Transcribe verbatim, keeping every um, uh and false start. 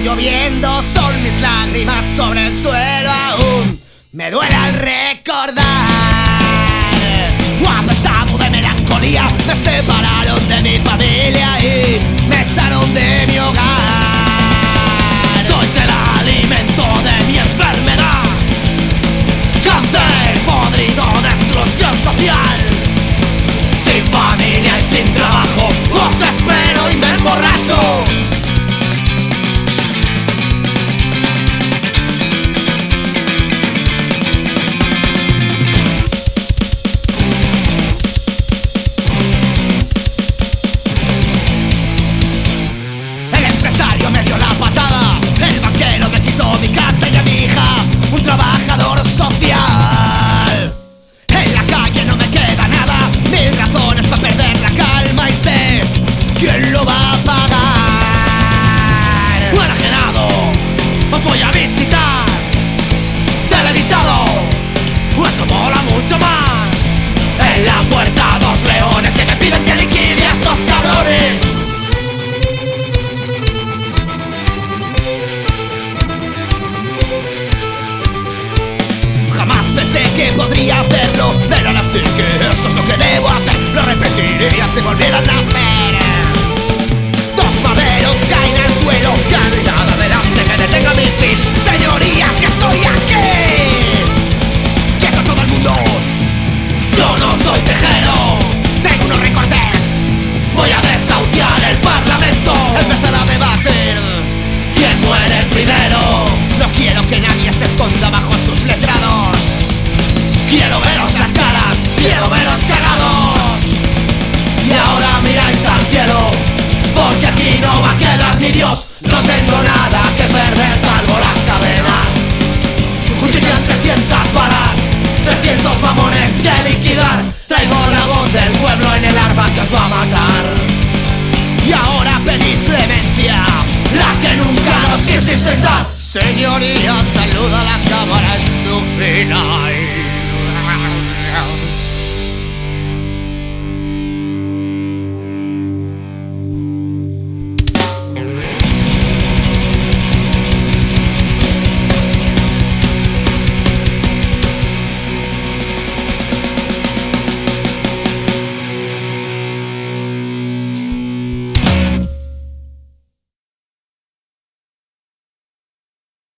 lloviendo, son mis lágrimas sobre el suelo aún. Me duele al recordar cuando estado de melancolía me separaron de mi familia y me echaron de mi hogar. Sois el alimento de mi enfermedad, cáncer podrido de exclusión social. Sin familia y sin trabajo os espero y me emborracho. Mi casa y a mi hija, un trabajador social. En la calle no me queda nada, mil razones para perder la calma y sé quién lo va a pagar. Enajenado, os voy a visitar. Televisado, esto mola mucho más. En la puerta dos leones que me piden que liquide a esos cabrones. Pensé que podría hacerlo, pero ahora sé que eso es lo que debo hacer. Lo repetiría si volviera a nacer. Dos maderos caen al suelo, ya no hay nada delante que detenga mi fin. Señorías, ya estoy aquí. Quieto todo el mundo. Yo no soy tejero, tengo unos recortes. Voy a desahuciar el parlamento. Empezar a debatir quién muere primero. No quiero que nadie se esconda bajo sus letrados. Quiero veros las caras, quiero veros cagados. Y ahora miráis al cielo, porque aquí no va a quedar ni Dios. No tengo nada que perder salvo las cadenas. Justifican trescientas balas, trescientos mamones que liquidar. Traigo la voz del pueblo en el arma que os va a matar. Y ahora pedid clemencia, la que nunca nos quisisteis dar. Señoría, saluda a la cámara, es tu final.